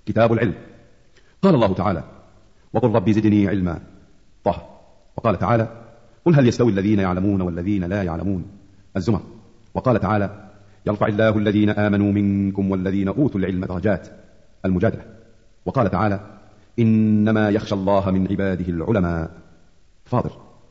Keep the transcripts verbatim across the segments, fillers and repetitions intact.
كتاب العلم. قال الله تعالى: وقل رب زدني علما. طه. وقال تعالى: قل هل يستوي الذين يعلمون والذين لا يعلمون. الزمر. وقال تعالى: يرفع الله الذين آمنوا منكم والذين أوتوا العلم درجات. المجادلة. وقال تعالى: إنما يخشى الله من عباده العلماء. فاضل.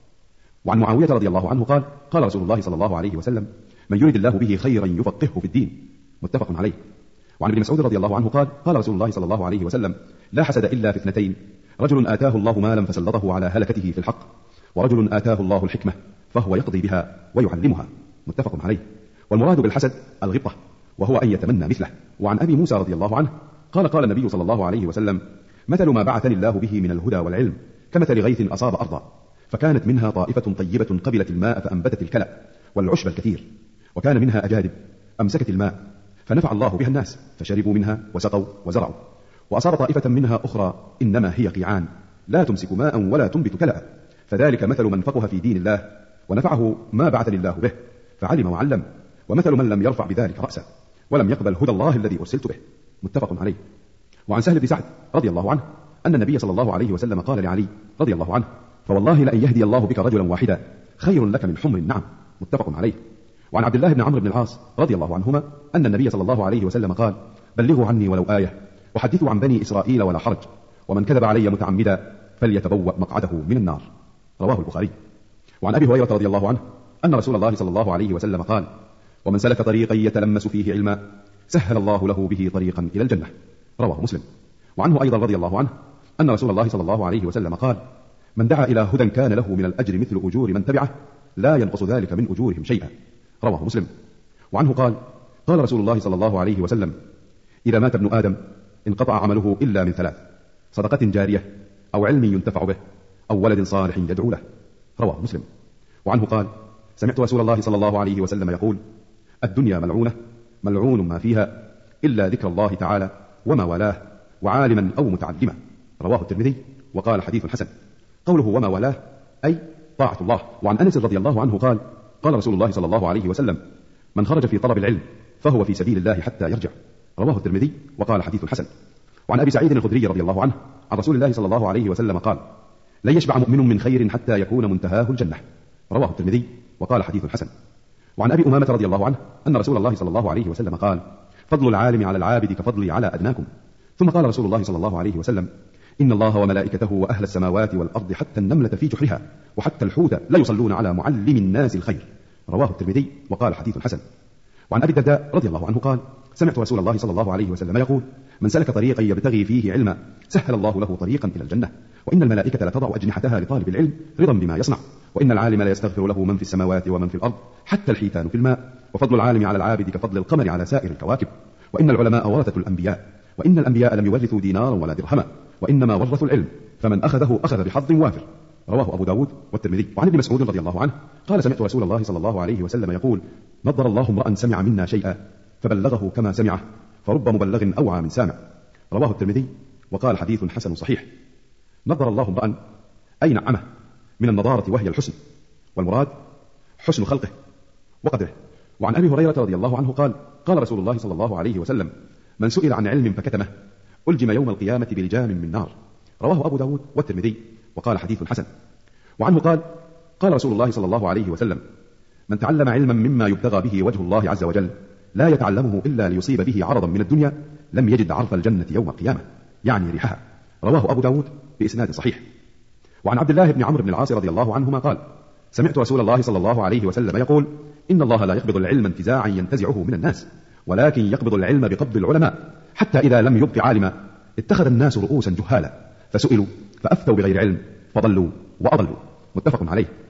وعن معاوية رضي الله عنه قال: قال رسول الله صلى الله عليه وسلم: من يريد الله به خيرا يفقهه في الدين. متفق عليه. وعن ابن مسعود رضي الله عنه قال: قال رسول الله صلى الله عليه وسلم: لا حسد إلا في اثنتين: رجل آتاه الله مالا فسلطه على هلكته في الحق، ورجل آتاه الله الحكمة فهو يقضي بها ويعلمها. متفق عليه. والمراد بالحسد الغبطة، وهو أن يتمنى مثله. وعن أبي موسى رضي الله عنه قال: قال النبي صلى الله عليه وسلم: مثل ما بعثني الله به من الهدى والعلم كمثل غيث أصاب أرضا، فكانت منها طائفة طيبة قبلت الماء فأنبتت الكلأ والعشب الكثير، وكان منها أجادب أمسكت الماء فنفع الله بها الناس فشربوا منها وسقوا وزرعوا. وأصاب طائفة منها أخرى إنما هي قيعان لا تمسك ماء ولا تنبت كلأ، فذلك مثل من فقه في دين الله ونفعه ما بعثني الله به فعلم وعلم، ومثل من لم يرفع بذلك رأسه ولم يقبل هدى الله الذي أرسلت به. متفق عليه. وعن سهل بن سعد رضي الله عنه أن النبي صلى الله عليه وسلم قال لعلي رضي الله عنه: فوالله لأن يهدي الله بك رجلا واحدا خير لك من حمر النعم. متفق عليه. وعن عبد الله بن عمرو بن العاص رضي الله عنهما أن النبي صلى الله عليه وسلم قال: بلغوا عني ولو آية وحدثوا عن بني إسرائيل ولا حرج، ومن كذب علي متعمدا فليتبوأ مقعده من النار. رواه البخاري. وعن أبي هريرة رضي الله عنه أن رسول الله صلى الله عليه وسلم قال: ومن سلك طريقا يتلمس فيه علما سهل الله له به طريقا إلى الجنة. رواه مسلم. وعنه أيضا رضي الله عنه أن رسول الله صلى الله عليه وسلم قال: من دعا إلى هدى كان له من الأجر مثل أجور من تبعه لا ينقص ذلك من أجورهم شيئا. رواه مسلم. وعنه قال: قال رسول الله صلى الله عليه وسلم: إذا مات ابن آدم انقطع عمله إلا من ثلاث: صدقة جارية أو علم ينتفع به أو ولد صالح يدعو له. رواه مسلم. وعنه قال: سمعت رسول الله صلى الله عليه وسلم يقول: الدنيا ملعونة ملعون ما فيها إلا ذكر الله تعالى وما والاه وعالما أو متعلما. رواه الترمذي وقال حديث حسن. قوله وما والاه أي طاعة الله. وعن أنس رضي الله عنه قال: قال رسول الله صلى الله عليه وسلم: من خرج في طلب العلم فهو في سبيل الله حتى يرجع. رواه الترمذي وقال حديث حسن. وعن أبي سعيد الخدري رضي الله عنه عن رسول الله صلى الله عليه وسلم قال: لن يشبع مؤمن من خير حتى يكون منتهاه الجنة. رواه الترمذي وقال حديث حسن. وعن أبي أمامة رضي الله عنه أن رسول الله صلى الله عليه وسلم قال: فضل العالم على العابد كفضلي على أدناكم. ثم قال رسول الله صلى الله عليه وسلم: إن الله وملائكته وأهل السماوات والأرض حتى النملة في جحرها وحتى الحوت لا يصلون على معلم الناس الخير. رواه الترمذي وقال حديث حسن. وعن أبي الدرداء رضي الله عنه قال: سمعت رسول الله صلى الله عليه وسلم يقول: من سلك طريقا يبتغي فيه علما سهل الله له طريقا إلى الجنة، وإن الملائكة لتضع أجنحتها لطالب العلم رضا بما يصنع، وإن العالم لا يستغفر له من في السماوات ومن في الأرض حتى الحيتان في الماء، وفضل العالم على العابد كفضل القمر على سائر الكواكب، وإن العلماء ورثة الأنبياء، وإن الأنبياء لم يورثوا دينارا ولا درهما، وإنما ورثوا العلم، فمن أخذه أخذ بحظ وافر. رواه أبو داود والترمذي. وعن ابن مسعود رضي الله عنه قال: سمعت رسول الله صلى الله عليه وسلم يقول: نضر الله امرأ سمع منا شيئا فبلغه كما سمعه فرب مبلغ أوعى من سامع. رواه الترمذي وقال حديث حسن صحيح. نضر الله امرأ أي نعمه من النضارة وهي الحسن، والمراد حسن خلقه وقدره. وعن أبي هريرة رضي الله عنه قال: قال رسول الله صلى الله عليه وسلم: من سئل عن علم فكتمه ألجم يوم القيامة بلجام من نار. رواه أبو داود والترمذي وقال حديث حسن. وعنه قال: قال رسول الله صلى الله عليه وسلم: من تعلم علما مما يبتغى به وجه الله عز وجل لا يتعلمه إلا ليصيب به عرضا من الدنيا لم يجد عرف الجنة يوم القيامة، يعني ريحها. رواه أبو داود بإسناد صحيح. وعن عبد الله بن عمرو بن العاص رضي الله عنهما قال: سمعت رسول الله صلى الله عليه وسلم يقول: إن الله لا يقبض العلم انتزاعا ينتزعه من الناس، ولكن يقبض العلم بقبض العلماء، حتى إذا لم يبق عالما اتخذ الناس رؤوسا جهالا فسئلوا فأفتوا بغير علم فضلوا وأضلوا. متفق عليه.